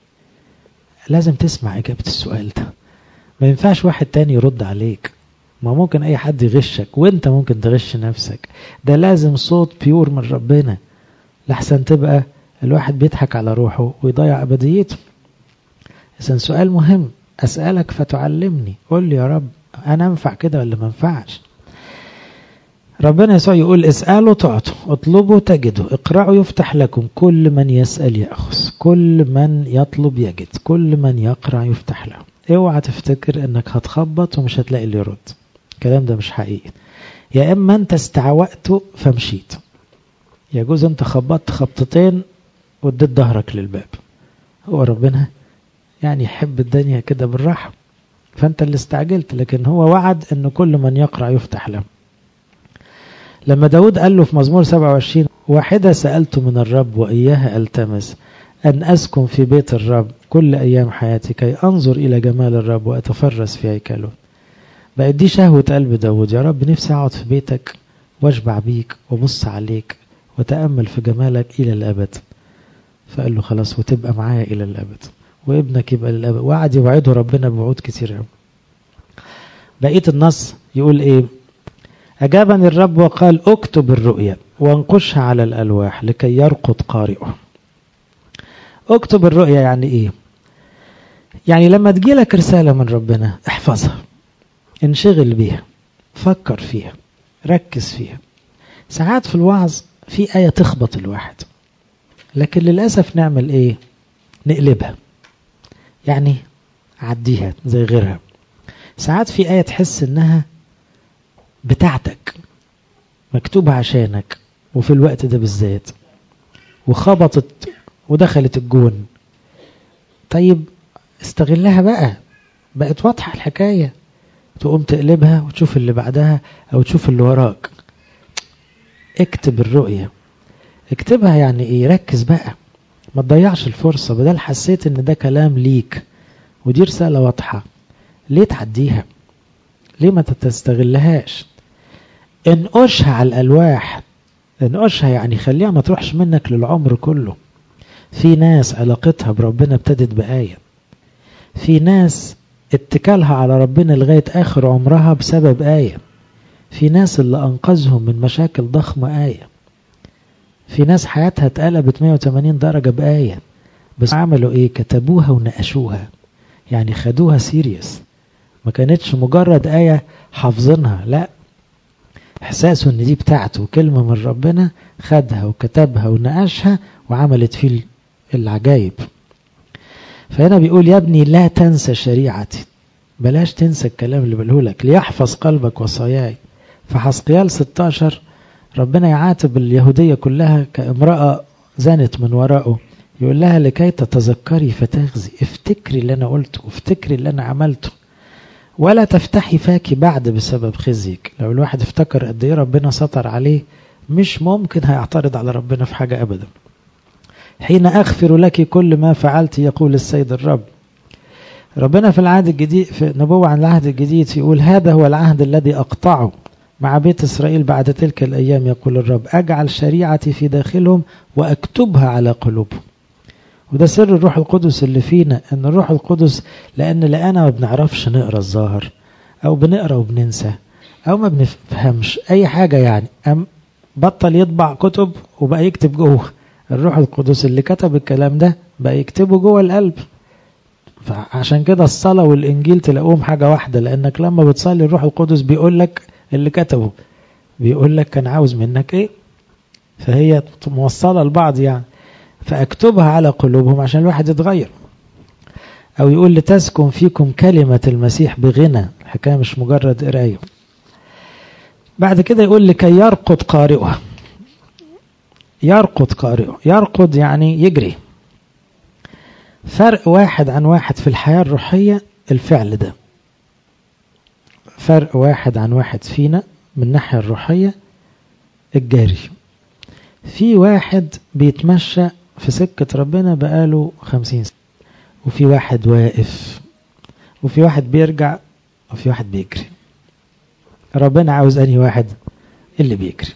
لازم تسمع إجابة السؤال ده. ما ينفعش واحد تاني يرد عليك، ما ممكن أي حد يغشك وإنت ممكن تغش نفسك. ده لازم صوت بيور من ربنا، لحسن تبقى الواحد بيضحك على روحه ويضيع أبديته. إذن سؤال مهم، أسألك فتعلمني، قول لي يا رب أنا أنفع كده ولا ما أنفعش. ربنا يسوع يقول اسألوا تعطوا، اطلبوا تجدوا، اقرأوا يفتح لكم، كل من يسأل يأخذ، كل من يطلب يجد، كل من يقرأ يفتح له. اوعى تفتكر انك هتخبط ومش هتلاقي اللي يرد، الكلام ده مش حقيقي. يا اما انت استعوأت فمشيت، يجوز انت خبطت خبطتين واديت ظهرك للباب. هو ربنا يعني يحب الدنيا كده بالراحة، فانت اللي استعجلت، لكن هو وعد ان كل من يقرأ يفتح له. لما داود قال له في مزمور 27 واحدة سألت من الرب وإياها ألتمس، أن أسكن في بيت الرب كل أيام حياتي كي أنظر إلى جمال الرب وأتفرس في هيكله. بقت دي شهوة قلب داود، يا رب نفسي أقعد في بيتك واشبع بيك وبص عليك وتأمل في جمالك إلى الأبد. فقال له خلاص وتبقى معايا إلى الأبد وابنك يبقى للأبد. وقعد يوعده ربنا بوعود كتير. بقية النص يقول إيه؟ أجابني الرب وقال اكتب الرؤيا وانقشها على الألواح لكي يرقد قارئه. اكتب الرؤيا يعني ايه؟ يعني لما تجيلك رسالة من ربنا احفظها، انشغل بيها، فكر فيها، ركز فيها. ساعات في الوعظ في آية تخبط الواحد، لكن للأسف نعمل ايه؟ نقلبها، يعني عديها زي غيرها. ساعات في آية تحس انها بتاعتك، مكتوبة عشانك وفي الوقت ده بالذات، وخبطت ودخلت الجون. طيب استغلها بقى، بقت واضحة الحكاية، تقوم تقلبها وتشوف اللي بعدها أو تشوف اللي وراك. اكتب الرؤية، اكتبها يعني ايه؟ ركز بقى، ما تضيعش الفرصة. بدل حسيت ان ده كلام ليك ودي رسالة واضحة، ليه تعديها؟ ليه ما تستغلهاش؟ انقشها على الألواح. انقشها يعني خليها ما تروحش منك للعمر كله. في ناس علاقتها بربنا ابتدت بآية، في ناس اتكالها على ربنا لغاية آخر عمرها بسبب آية، في ناس اللي أنقذهم من مشاكل ضخمة آية، في ناس حياتها اتقلبت 180 درجة بآية. بس عملوا ايه؟ كتبوها ونقشوها، يعني خدوها سيريس، ما كانتش مجرد آية حافظينها، لا، احساسه ان دي بتاعته كلمة من ربنا، خدها وكتبها ونقشها وعملت فيه العجائب. فهنا بيقول يا ابني لا تنسى شريعتي، بلاش تنسى الكلام اللي بقولهولك، ليحفظ قلبك وصاياي. فحزقيال 16 ربنا يعاتب اليهودية كلها كامرأة زنت من وراءه، يقول لها لكي تتذكري فتغزي، افتكري اللي انا قلته، افتكري اللي انا عملته، ولا تفتحي فاكي بعد بسبب خزيك. لو الواحد افتكر قد ايه ربنا سطر عليه مش ممكن هيعترض على ربنا في حاجة ابدا. حين اغفر لك كل ما فعلت يقول السيد الرب. ربنا في العهد الجديد، في نبوة عن العهد الجديد يقول هذا هو العهد الذي أقطعه مع بيت إسرائيل بعد تلك الأيام يقول الرب، أجعل شريعتي في داخلهم وأكتبها على قلوبهم. وده سر الروح القدس اللي فينا، أن الروح القدس لأن لأنا ما بنعرفش نقرأ الظاهر، أو بنقرأ وبننسى، أو ما بنفهمش أي حاجة، يعني بطل يطبع كتب وبقى يكتب جوه. الروح القدس اللي كتب الكلام ده بقى يكتبه جوه القلب. فعشان كده الصلاة والإنجيل تلاقوهم حاجة واحدة، لأنك لما بتصلي الروح القدس بيقول لك اللي كتبه، بيقول لك كان عاوز منك إيه، فهي موصلة لبعض يعني. فأكتبها على قلوبهم عشان الواحد يتغير. أو يقول لتسكن فيكم كلمة المسيح بغنى، الحكاية مش مجرد قراية. بعد كده يقول لكي يرقد قارئها. يرقد قارئه، يرقد يعني يجري. فرق واحد عن واحد في الحياة الروحية الفعل ده، فرق واحد عن واحد فينا من الناحية الروحية الجاري. في واحد بيتمشى في سكة ربنا بقاله 50 سنة، وفي واحد واقف، وفي واحد بيرجع، وفي واحد بيجري. ربنا عاوز أنهي واحد؟ اللي بيجري.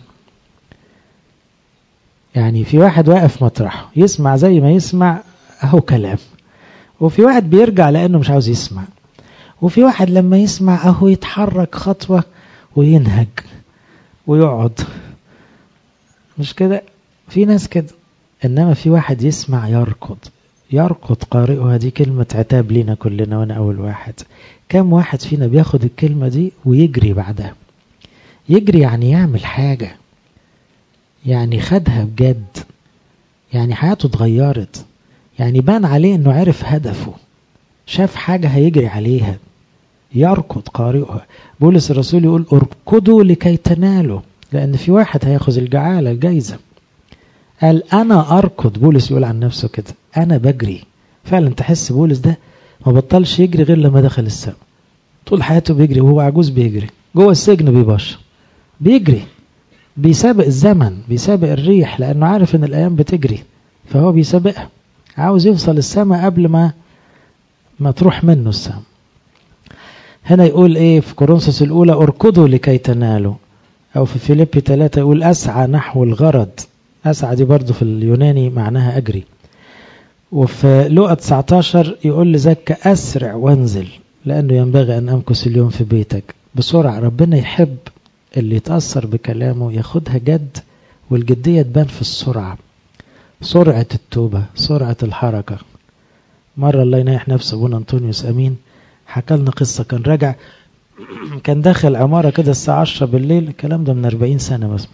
يعني في واحد واقف مطرحه يسمع زي ما يسمع اهو كلام، وفي واحد بيرجع لأنه مش عاوز يسمع، وفي واحد لما يسمع اهو يتحرك خطوة وينهج ويقعد. مش كده؟ في ناس كده. انما في واحد يسمع يركض. يركض قارئها، دي كلمة عتاب لينا كلنا وانا اول واحد. كم واحد فينا بياخد الكلمة دي ويجري بعدها؟ يجري يعني يعمل حاجة، يعني خدها بجد، يعني حياته اتغيرت، يعني بان عليه انه عرف هدفه، شاف حاجة هيجري عليها. يركض قارئها. بولس الرسول يقول اركضوا لكي تنالوا، لان في واحد هياخذ الجعالة الجايزة. قال انا اركض، بولس يقول عن نفسه كده، انا بجري. فعلا تحس بولس ده ما بطلش يجري غير لما دخل السماء. طول حياته بيجري، وهو عجوز بيجري، جوه السجن بيبشر، بيجري، بيسابق الزمن، بيسابق الريح، لانه عارف ان الايام بتجري، فهو بيسابقها، عاوز يوصل السماء قبل ما تروح منه السماء. هنا يقول ايه في كورنثوس الاولى اركضوا لكي تنالوا، او في فيليبي 3 يقول اسعى نحو الغرض. اسعى دي برضو في اليوناني معناها اجري. وفي لوقا 19 يقول لزكى اسرع وانزل، لانه ينبغي ان امكث اليوم في بيتك. بسرعة. ربنا يحب اللي يتأثر بكلامه ياخدها جد، والجدية تبان في السرعة، سرعة التوبة، سرعة الحركة. مرة الله ينيح نفسه ابونا أنطونيوس أمين حكى لنا قصة، كان راجع كان داخل عمارة كده الساعة 10 بالليل، الكلام ده من 40 سنة مثلا،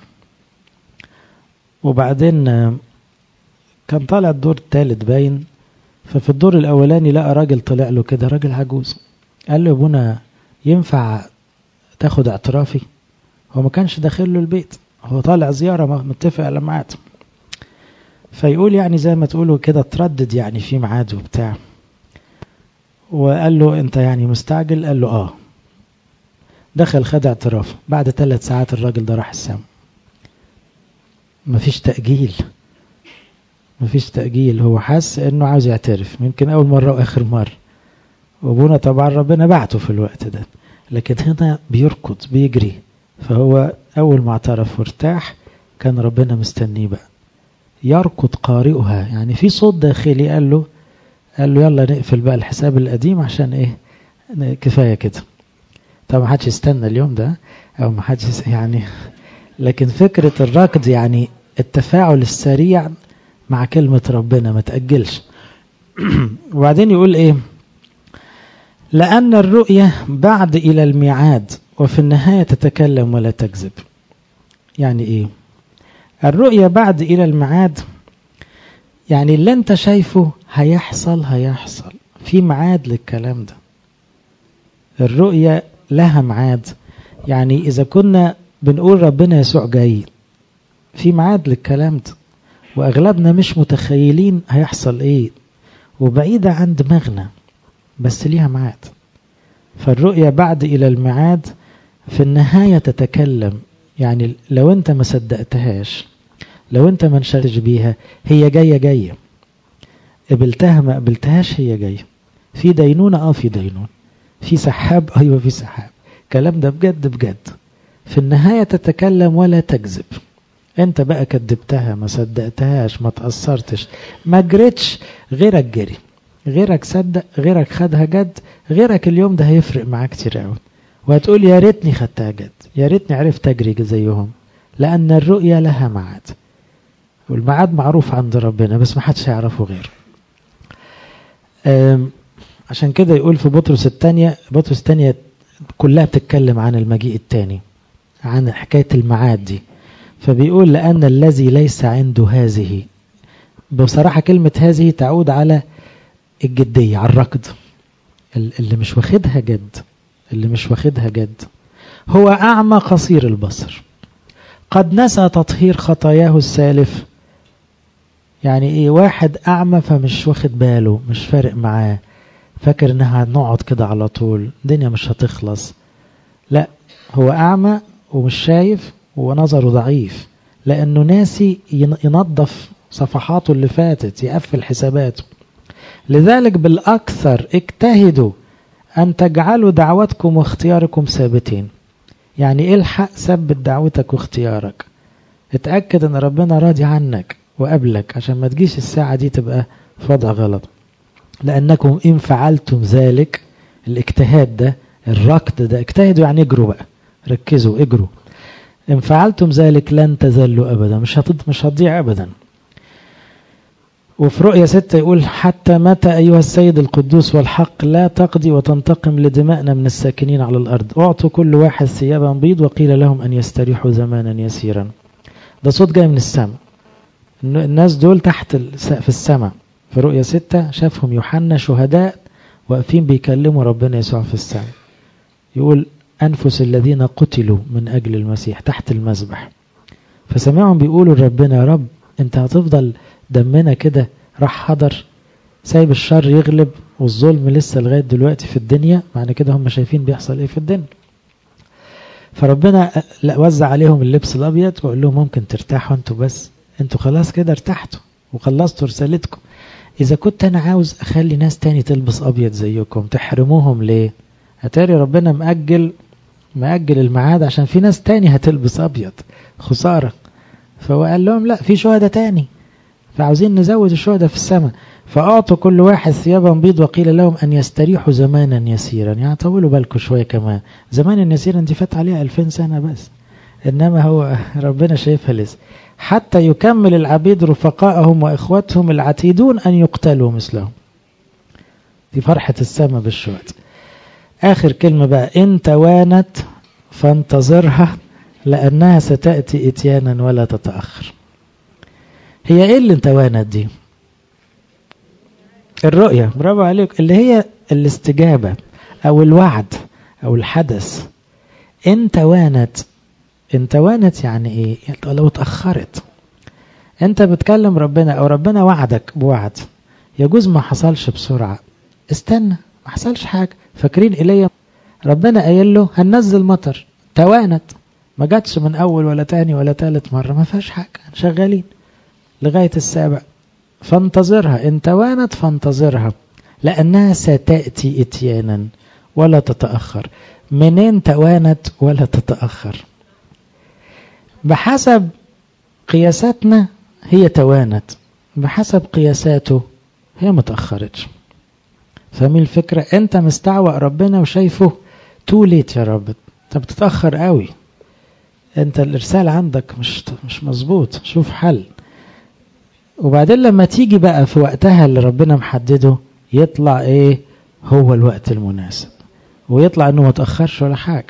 وبعدين كان طالع الدور الثالث باين، ففي الدور الأولاني لقى راجل طلع له كده، راجل عجوز، قال له يا ابونا ينفع تاخد اعترافي؟ هو ما كانش داخل له البيت، هو طالع زيارة متفق على ميعاد، فيقول يعني زي ما تقولوا كده تردد يعني في ميعاد وبتاع، وقال له انت يعني مستعجل؟ قال له دخل خد اعترافه، بعد 3 ساعات الراجل ده راح السما. مفيش تأجيل، هو حس انه عاوز يعترف، يمكن اول مرة واخر مرة، وابونا طبعا ربنا بعته في الوقت ده، لكن هنا بيركض بيجري، فهو اول ما اعترف وارتاح كان ربنا مستنيه بقى. يركض قارئها، يعني في صوت داخلي قال له يلا نقفل بقى الحساب القديم عشان ايه، كفاية كده. طبعا ما حدش يستنى اليوم ده، او ما حدش يعني، لكن فكرة الركض يعني التفاعل السريع مع كلمة ربنا، ما تأجلش. وبعدين يقول ايه؟ لأن الرؤية بعد إلى الميعاد، وفي النهاية تتكلم ولا تكذب. يعني ايه الرؤية بعد إلى الميعاد؟ يعني اللي انت شايفه هيحصل في ميعاد للكلام ده. الرؤية لها ميعاد، يعني إذا كنا بنقول ربنا يسوع جاي، في ميعاد للكلام ده، وأغلبنا مش متخيلين هيحصل إيه، وبعيدة عن دماغنا، بس ليها ميعاد. فالرؤية بعد إلى الميعاد في النهاية تتكلم، يعني لو أنت ما صدقتهاش، لو أنت ما انشغلتش بيها، هي جاية، قبلتها ما قبلتهاش هي جاية. في دينونة في دينون، في سحاب أيوة في سحاب، كلام ده بجد. في النهاية تتكلم ولا تكذب. انت بقى كذبتها، ما صدقتهاش، ما تأثرتش، ما جريتش، غيرك جري، غيرك صدق، غيرك خدها جد، غيرك اليوم ده هيفرق معاك كتير قوي، وهتقول يا ريتني خدتها جد، يا ريتني عرفت اجري زيهم. لأن الرؤية لها ميعاد، والميعاد معروف عند ربنا، بس ما حدش يعرفه غيره. عشان كده يقول في بطرس الثانية كلها بتتكلم عن المجيء الثاني، عن حكاية الميعاد دي. فبيقول لأن الذي ليس عنده هذه، بصراحة كلمة هذه تعود على الجدية، على الركض، اللي مش واخدها جد، هو أعمى قصير البصر، قد نسى تطهير خطاياه السالف. يعني ايه؟ واحد أعمى فمش واخد باله، مش فارق معاه، فاكر انها هنقعد كده على طول، الدنيا مش هتخلص. لا، هو أعمى ومش شايف ونظره ضعيف، لأنه ناسي ينظف صفحاته اللي فاتت، يقفل حساباته. لذلك بالأكثر اجتهدوا أن تجعلوا دعوتكم واختياركم ثابتين. يعني الحق ثبت دعوتك واختيارك، اتأكد ان ربنا راضي عنك وقبلك، عشان ما تجيش الساعة دي تبقى في وضع غلط. لأنكم إن فعلتم ذلك، الاجتهاد ده، الركض ده، اجتهدوا يعني اجروا بقى، ركزوا اجروا. إن فعلتم ذلك لن تذلوا أبدا، مش هتضيع أبدا. وفي رؤية 6 يقول حتى متى أيها السيد القدوس والحق لا تقضي وتنتقم لدمائنا من الساكنين على الأرض؟ أعطوا كل واحد ثيابا بيض وقيل لهم أن يستريحوا زمانا يسيرا. ده صوت جاي من السماء، الناس دول تحت في السماء. في رؤية 6 شافهم يوحنا شهداء واقفين بيكلموا ربنا يسوع في السماء، يقول أنفس الذين قتلوا من أجل المسيح تحت المذبح. فسمعهم بيقولوا لربنا يا رب أنت هتفضل دمنا كده راح حضر، سايب الشر يغلب والظلم لسه لغاية دلوقتي في الدنيا؟ معنى كده هم شايفين بيحصل ايه في الدنيا. فربنا وزع عليهم اللبس الأبيض وقال لهم ممكن ترتاحوا انتوا، بس انتوا خلاص كده ارتحتوا وخلصتوا رسالتكم. إذا كنت أنا عاوز أخلي ناس تاني تلبس أبيض زيكم، تحرموهم ليه؟ هتاري ربنا مأجل الميعاد عشان في ناس تاني هتلبس أبيض، خسارة. فهو قال لهم لا، في شهداء تاني، فعاوزين نزود الشهداء في السماء. فأعطوا كل واحد ثيابا بيض وقيل لهم أن يستريحوا زمانا يسيرا. يعني طولوا بالكم شوية كمان، زمان يسيرا دي فات عليها 2000 سنة بس، إنما هو ربنا شايفها لسه. حتى يكمل العبيد رفقائهم وإخوتهم العتيدون أن يقتلوا مثلهم. دي فرحة السماء بالشهداء. آخر كلمة بقى، إن توانت فانتظرها لأنها ستأتي إتيانا ولا تتأخر. هي إيه اللي توانت دي؟ الرؤية، برافو عليك، اللي هي الاستجابة أو الوعد أو الحدث. إن توانت يعني إيه؟ يعني لو اتأخرت. أنت بتكلم ربنا أو ربنا وعدك بوعد، يجوز ما حصلش بسرعة، استنى، ما حصلش حاجة. فاكرين إليه ربنا قايل له هننزل مطر، توانت، ما جاتش من أول ولا تاني ولا تالت مرة، ما فيهاش حاجة، شغالين لغاية السابع. فانتظرها، إن توانت فانتظرها لأنها ستأتي إتيانا ولا تتأخر. منين توانت ولا تتأخر؟ بحسب قياساتنا هي توانت، بحسب قياساته هي متأخرتش. فاهمين الفكرة؟ انت مستعوق ربنا وشايفه تو ليت، يا رب انت بتتأخر قوي، انت الارسال عندك مش مظبوط، شوف حل. وبعدين لما تيجي بقى في وقتها اللي ربنا محدده، يطلع ايه؟ هو الوقت المناسب، ويطلع انه ما تأخرش ولا حاجة.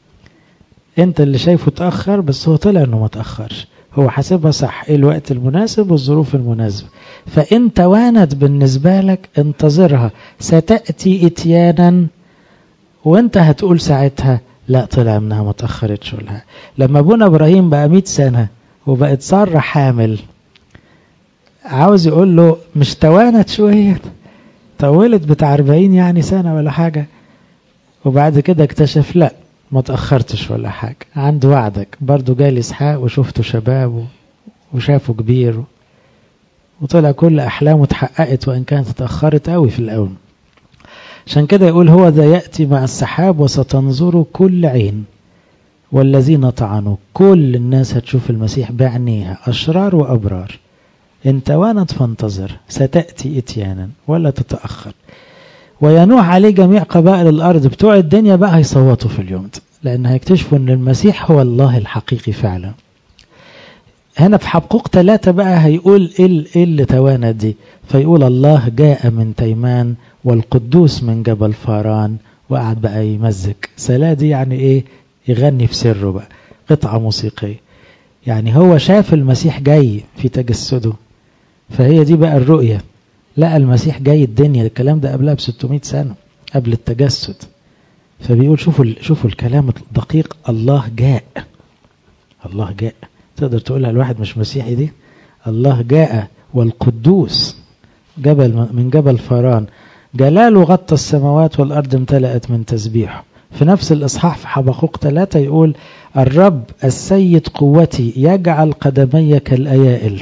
انت اللي شايفه تأخر، بس هو طلع انه ما تأخرش، هو حاسبها صح، ايه الوقت المناسب والظروف المناسبة. فإن توانت بالنسبة لك انتظرها، ستأتي إتيانا، وانت هتقول ساعتها لا، طلع منها ما تأخرتش ولا حاجة. لما ابونا إبراهيم بقى 100 سنة وبقت سارة حامل، عاوز يقول له مش توانت شوية؟ طولت بتاع 40 يعني سنة ولا حاجة. وبعد كده اكتشف لا، ما تأخرتش ولا حاجة، عند وعدك. برضو جالي إسحاق وشفته شباب وشافه كبير، وطلع كل أحلامه اتحققت وإن كانت اتأخرت قوي في الأول. عشان كده يقول هو ذا يأتي مع السحاب وستنظر كل عين والذين طعنوا. كل الناس هتشوف المسيح بعينيها، أشرار وأبرار. إن توانت فانتظر، ستأتي إتيانا ولا تتأخر. وينوح عليه جميع قبائل الأرض. بتوع الدنيا بقى هيصوتوا في اليوم ده، لأن هيكتشفوا أن المسيح هو الله الحقيقي فعلا. هنا في حبقوق 3 بقى هيقول إيه اللي توانت دي. فيقول الله جاء من تيمان والقدوس من جبل فاران. وقعد بقى يمزك سلا دي، يعني إيه؟ يغني في سره بقى، قطعة موسيقية. يعني هو شاف المسيح جاي في تجسده، فهي دي بقى الرؤية. لقى المسيح جاي الدنيا، الكلام ده قبلها ب600 سنة قبل التجسد. فبيقول شوفوا الكلام الدقيق، الله جاء. الله جاء، تقدر تقولها الواحد مش مسيحي دي؟ الله جاء والقدوس جبل من جبل فاران، جلاله غطى السماوات والأرض امتلأت من تسبيحه. في نفس الإصحاح في حبقوق 3 يقول الرب السيد قوتي يجعل قدمي كالأيائل.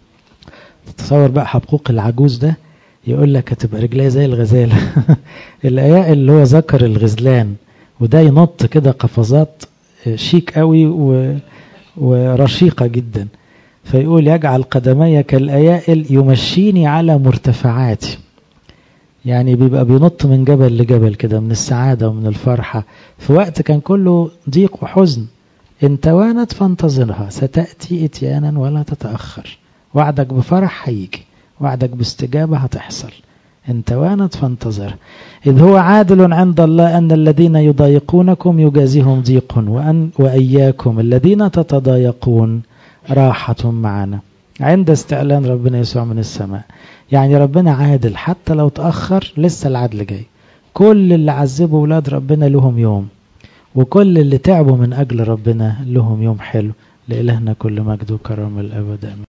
تصور بقى حبقوق العجوز ده يقول لك هتبقى رجليه زي الغزالة. الأيائل اللي هو ذكر الغزلان، وده ينط كده قفزات شيك قوي ورشيقة جدا. فيقول يجعل قدمي كالأيائل يمشيني على مرتفعاتي. يعني بيبقى بينط من جبل لجبل كده، من السعادة ومن الفرحة في وقت كان كله ضيق وحزن. إن توانت فانتظرها، ستأتي إتيانا ولا تتأخر. وعدك بفرح هيجي، وعدك باستجابة هتحصل. إن توانت فانتظر. إذ هو عادل عند الله أن الذين يضايقونكم يجازيهم ضيق، وإياكم الذين تتضايقون راحة معنا عند استعلان ربنا يسوع من السماء. يعني ربنا عادل، حتى لو تأخر لسه العدل جاي. كل اللي عذبوا ولاد ربنا لهم يوم، وكل اللي تعبوا من أجل ربنا لهم يوم حلو. لإلهنا كل مجد وكرم الأبد.